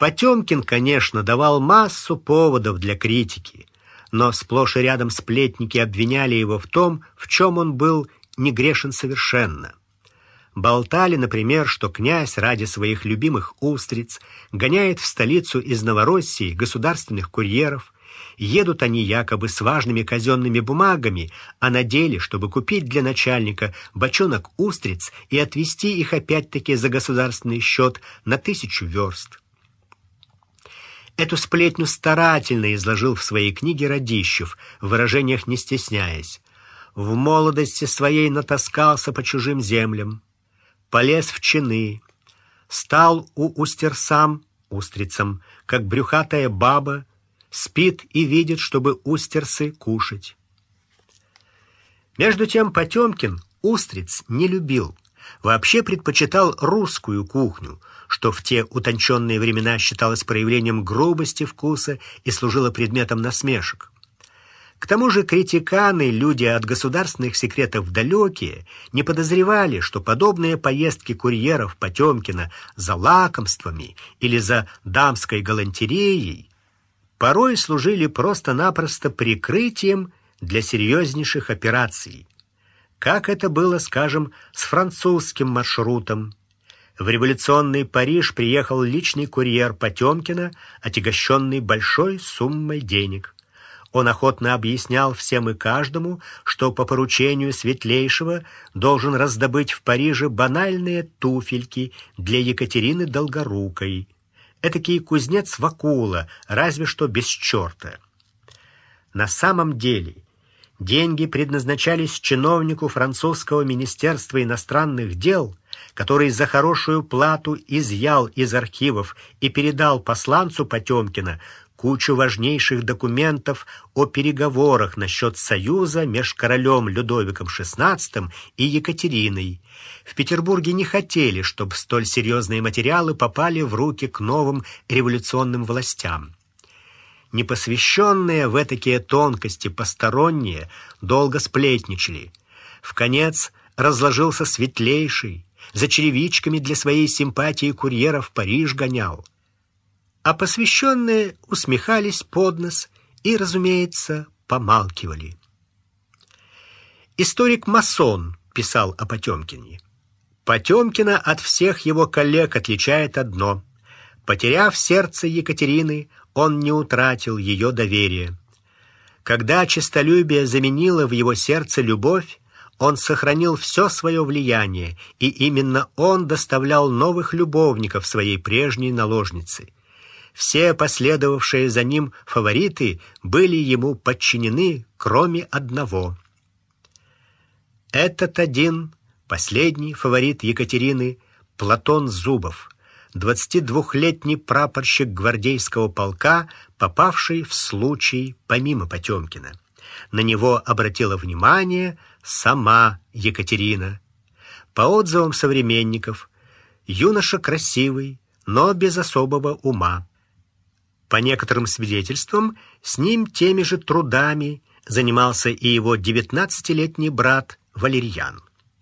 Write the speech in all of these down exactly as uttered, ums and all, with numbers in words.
Потемкин, конечно, давал массу поводов для критики, но сплошь и рядом сплетники обвиняли его в том, в чем он был не грешен совершенно. Болтали, например, что князь ради своих любимых устриц гоняет в столицу из Новороссии государственных курьеров. Едут они якобы с важными казенными бумагами, а на деле, чтобы купить для начальника бочонок устриц и отвезти их опять-таки за государственный счет на тысячу верст. Эту сплетню старательно изложил в своей книге Радищев, в выражениях не стесняясь. В молодости своей натаскался по чужим землям, полез в чины, стал у устерсам, устрицам, как брюхатая баба, спит и видит, чтобы устерсы кушать. Между тем Потемкин устриц не любил, вообще предпочитал русскую кухню, что в те утонченные времена считалось проявлением грубости вкуса и служило предметом насмешек. К тому же критиканы, люди от государственных секретов далекие, не подозревали, что подобные поездки курьеров Потемкина за лакомствами или за дамской галантереей порой служили просто-напросто прикрытием для серьезнейших операций. Как это было, скажем, с французским маршрутом. В революционный Париж приехал личный курьер Потемкина, отягощенный большой суммой денег. Он охотно объяснял всем и каждому, что по поручению Светлейшего должен раздобыть в Париже банальные туфельки для Екатерины Долгорукой. Этакий кузнец Вакула, разве что без черта. На самом деле деньги предназначались чиновнику французского министерства иностранных дел, который за хорошую плату изъял из архивов и передал посланцу Потемкина кучу важнейших документов о переговорах насчет союза между королем Людовиком шестнадцатым и Екатериной. В Петербурге не хотели, чтобы столь серьезные материалы попали в руки к новым революционным властям. Непосвященные в этакие тонкости посторонние долго сплетничали. Вконец разложился Светлейший, за черевичками для своей симпатии курьера в Париж гонял. А посвященные усмехались под нос и, разумеется, помалкивали. Историк-масон писал о Потемкине. Потемкина от всех его коллег отличает одно: потеряв сердце Екатерины, он не утратил ее доверия. Когда честолюбие заменило в его сердце любовь, он сохранил все свое влияние, и именно он доставлял новых любовников своей прежней наложнице. Все последовавшие за ним фавориты были ему подчинены, кроме одного. Этот один, последний фаворит Екатерины, Платон Зубов, двадцатидвухлетний прапорщик гвардейского полка, попавший в случай помимо Потемкина. На него обратила внимание сама Екатерина. По отзывам современников, юноша красивый, но без особого ума. По некоторым свидетельствам, с ним теми же трудами занимался и его девятнадцатилетний брат Валерьян.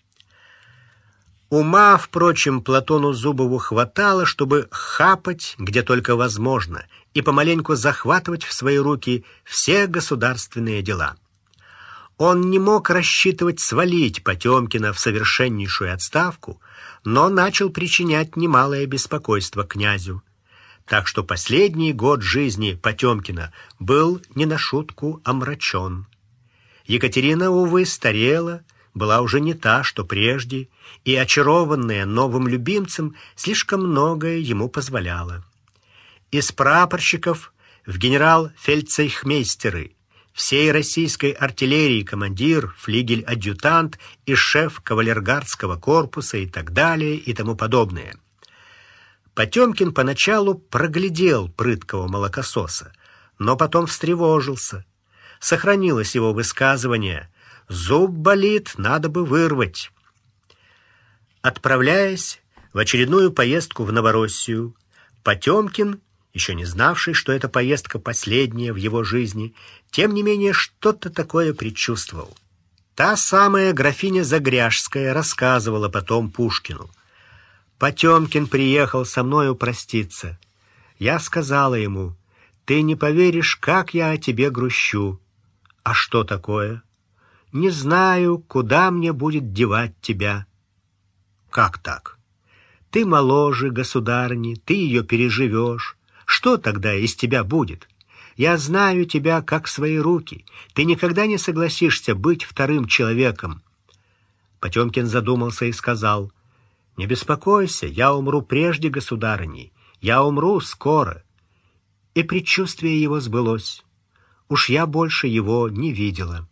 Ума, впрочем, Платону Зубову хватало, чтобы хапать где только возможно и помаленьку захватывать в свои руки все государственные дела. Он не мог рассчитывать свалить Потемкина в совершеннейшую отставку, но начал причинять немалое беспокойство князю. Так что последний год жизни Потемкина был не на шутку омрачен. Екатерина, увы, старела, была уже не та, что прежде, и, очарованная новым любимцем, слишком многое ему позволяла. Из прапорщиков в генерал-фельдцейхмейстеры, всей российской артиллерии командир, флигель-адъютант и шеф кавалергардского корпуса и так далее и тому подобное. Потемкин поначалу проглядел прыткого молокососа, но потом встревожился. Сохранилось его высказывание: «Зуб болит, надо бы вырвать». Отправляясь в очередную поездку в Новороссию, Потемкин, еще не знавший, что эта поездка последняя в его жизни, тем не менее что-то такое предчувствовал. Та самая графиня Загряжская рассказывала потом Пушкину: «Потемкин приехал со мною проститься. Я сказала ему: «Ты не поверишь, как я о тебе грущу». «А что такое?» «Не знаю, куда мне будет девать тебя». «Как так?» «Ты моложе, государни, ты ее переживешь. Что тогда из тебя будет? Я знаю тебя как свои руки. Ты никогда не согласишься быть вторым человеком». Потемкин задумался и сказал: «Не беспокойся, я умру прежде государыни. Я умру скоро». И предчувствие его сбылось. Уж я больше его не видела.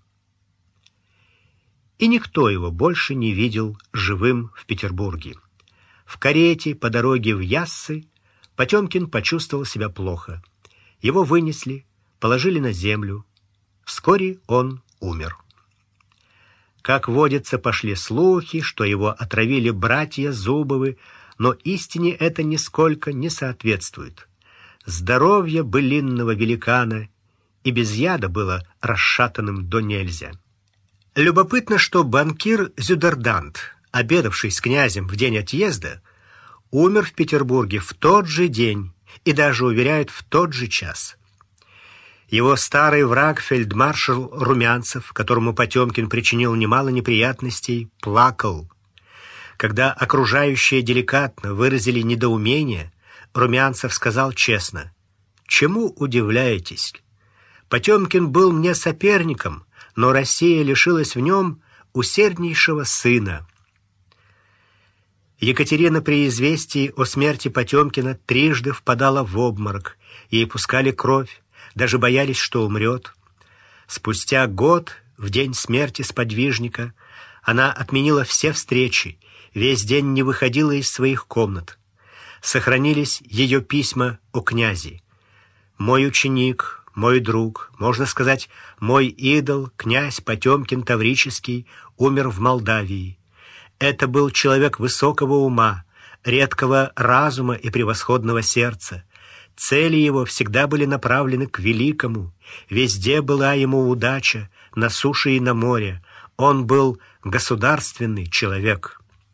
И никто его больше не видел живым в Петербурге. В карете по дороге в Яссы Потемкин почувствовал себя плохо. Его вынесли, положили на землю. Вскоре он умер. Как водится, пошли слухи, что его отравили братья Зубовы, но истине это нисколько не соответствует. Здоровье былинного великана и без яда было расшатанным до нельзя. Любопытно, что банкир Зюдердант, обедавший с князем в день отъезда, умер в Петербурге в тот же день и даже, уверяют, в тот же час. Его старый враг, фельдмаршал Румянцев, которому Потемкин причинил немало неприятностей, плакал. Когда окружающие деликатно выразили недоумение, Румянцев сказал честно: «Чему удивляетесь? Потемкин был мне соперником, но Россия лишилась в нем усерднейшего сына». Екатерина при известии о смерти Потемкина трижды впадала в обморок, ей пускали кровь, даже боялись, что умрет. Спустя год, в день смерти сподвижника, она отменила все встречи, весь день не выходила из своих комнат. Сохранились ее письма о князе. «Мой ученик, мой друг, можно сказать, мой идол, князь Потемкин Таврический, умер в Молдавии. Это был человек высокого ума, редкого разума и превосходного сердца. Цели его всегда были направлены к великому. Везде была ему удача, на суше и на море. Он был государственный человек».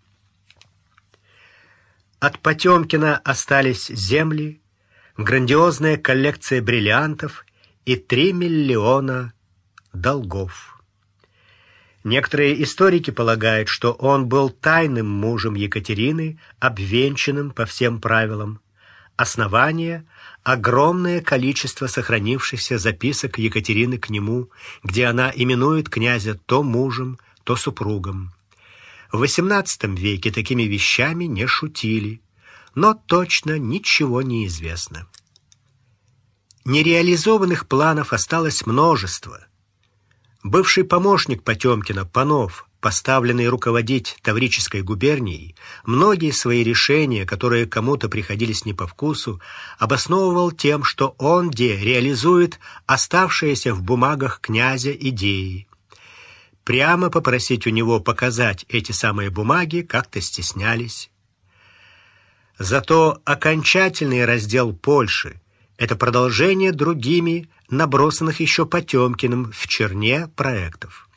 От Потемкина остались земли, грандиозная коллекция бриллиантов и три миллиона долгов. Некоторые историки полагают, что он был тайным мужем Екатерины, обвенчанным по всем правилам. Основание — огромное количество сохранившихся записок Екатерины к нему, где она именует князя то мужем, то супругом. В восемнадцатом веке такими вещами не шутили, но точно ничего не известно. Нереализованных планов осталось множество. Бывший помощник Потемкина Панов, поставленный руководить Таврической губернией, многие свои решения, которые кому-то приходились не по вкусу, обосновывал тем, что он де реализует оставшиеся в бумагах князя идеи. Прямо попросить у него показать эти самые бумаги как-то стеснялись. Зато окончательный раздел Польши — это продолжение другими, набросанных еще Потемкиным в черне проектов.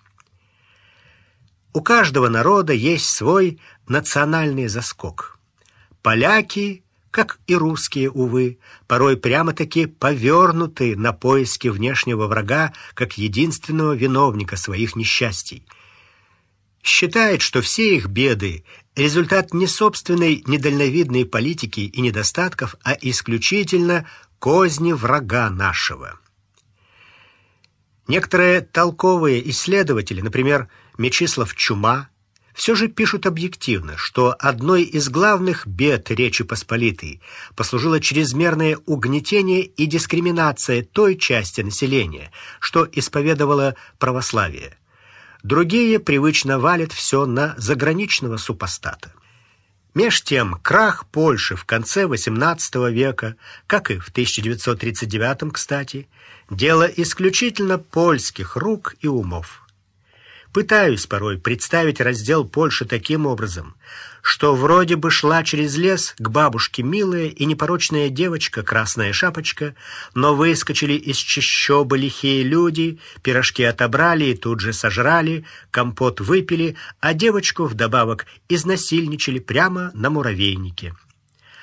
У каждого народа есть свой национальный заскок. Поляки, как и русские, увы, порой прямо-таки повернуты на поиски внешнего врага как единственного виновника своих несчастий. Считают, что все их беды — результат не собственной недальновидной политики и недостатков, а исключительно козни врага нашего. Некоторые толковые исследователи, например, Мечислав Чума, все же пишут объективно, что одной из главных бед Речи Посполитой послужило чрезмерное угнетение и дискриминация той части населения, что исповедовало православие. Другие привычно валят все на заграничного супостата. Меж тем, крах Польши в конце восемнадцатого века, как и в тысяча девятьсот тридцать девятом, кстати, дело исключительно польских рук и умов. Пытаюсь порой представить раздел Польши таким образом, что вроде бы шла через лес к бабушке милая и непорочная девочка Красная Шапочка, но выскочили из чащобы лихие люди, пирожки отобрали и тут же сожрали, компот выпили, а девочку вдобавок изнасильничали прямо на муравейнике.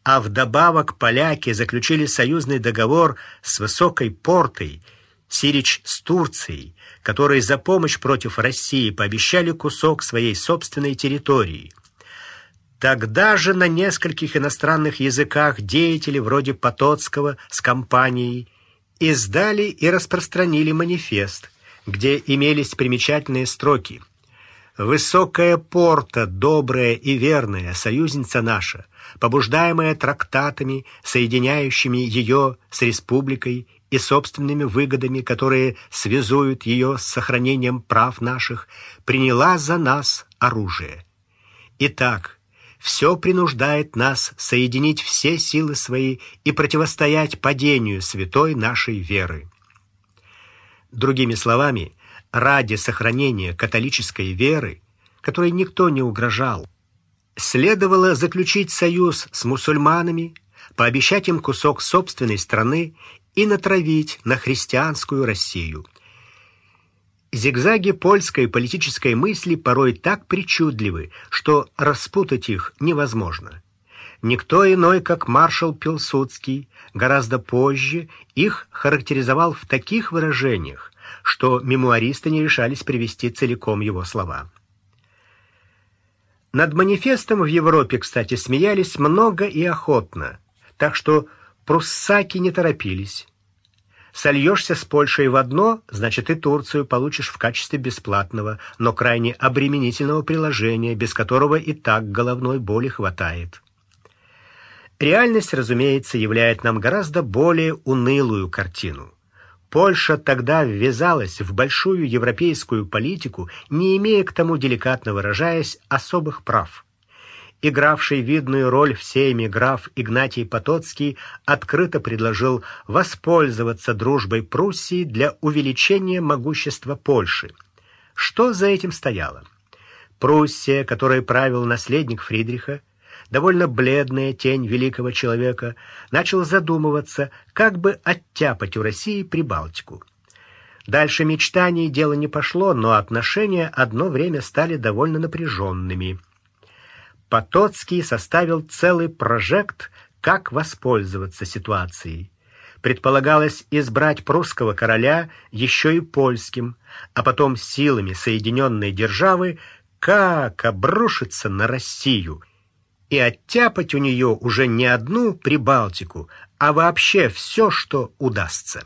а вдобавок поляки заключили союзный договор с Высокой Портой, Сирич с Турцией, которые за помощь против России пообещали кусок своей собственной территории. Тогда же на нескольких иностранных языках деятели вроде Потоцкого с компанией издали и распространили манифест, где имелись примечательные строки: «Высокая Порта, добрая и верная союзница наша, побуждаемая трактатами, соединяющими ее с республикой и собственными выгодами, которые связуют ее с сохранением прав наших, приняла за нас оружие. Итак, все принуждает нас соединить все силы свои и противостоять падению святой нашей веры». Другими словами, ради сохранения католической веры, которой никто не угрожал, следовало заключить союз с мусульманами, пообещать им кусок собственной страны и натравить на христианскую Россию. Зигзаги польской политической мысли порой так причудливы, что распутать их невозможно. Никто иной, как маршал Пилсудский, гораздо позже их характеризовал в таких выражениях, что мемуаристы не решались привести целиком его слова. Над манифестом в Европе, кстати, смеялись много и охотно, так что пруссаки не торопились. Сольешься с Польшей в одно, значит и Турцию получишь в качестве бесплатного, но крайне обременительного приложения, без которого и так головной боли хватает. Реальность, разумеется, являет нам гораздо более унылую картину. Польша тогда ввязалась в большую европейскую политику, не имея к тому, деликатно выражаясь, особых прав. Игравший видную роль в сейме граф Игнатий Потоцкий открыто предложил воспользоваться дружбой Пруссии для увеличения могущества Польши. Что за этим стояло? Пруссия, которой правил наследник Фридриха, довольно бледная тень великого человека, начал задумываться, как бы оттяпать у России Прибалтику. Дальше мечтаний дело не пошло, но отношения одно время стали довольно напряженными. Потоцкий составил целый прожект, как воспользоваться ситуацией. Предполагалось избрать прусского короля еще и польским, а потом силами соединенной державы как обрушиться на Россию и оттяпать у нее уже не одну Прибалтику, а вообще все, что удастся.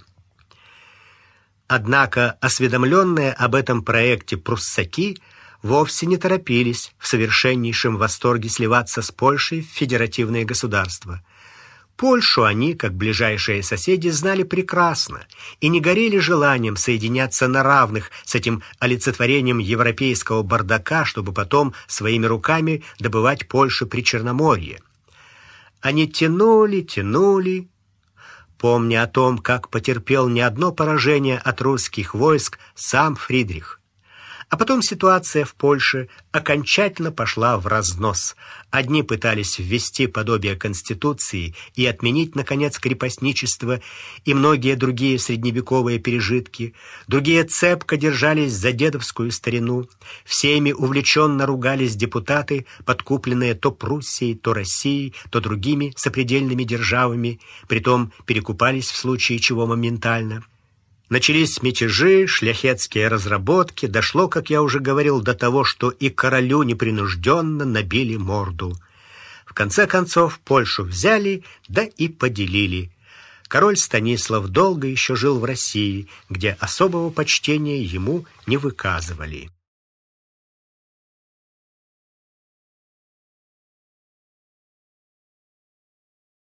Однако осведомленные об этом проекте пруссаки вовсе не торопились в совершеннейшем восторге сливаться с Польшей в федеративное государство. Польшу они, как ближайшие соседи, знали прекрасно и не горели желанием соединяться на равных с этим олицетворением европейского бардака, чтобы потом своими руками добывать Польшу при Черноморье. Они тянули, тянули, помня о том, как потерпел не одно поражение от русских войск сам Фридрих. А потом ситуация в Польше окончательно пошла в разнос. Одни пытались ввести подобие конституции и отменить, наконец, крепостничество и многие другие средневековые пережитки. Другие цепко держались за дедовскую старину. Всеми увлеченно ругались депутаты, подкупленные то Пруссией, то Россией, то другими сопредельными державами, притом перекупались в случае чего моментально. Начались мятежи, шляхетские разработки, дошло, как я уже говорил, до того, что и королю непринужденно набили морду. В конце концов Польшу взяли, да и поделили. Король Станислав долго еще жил в России, где особого почтения ему не выказывали.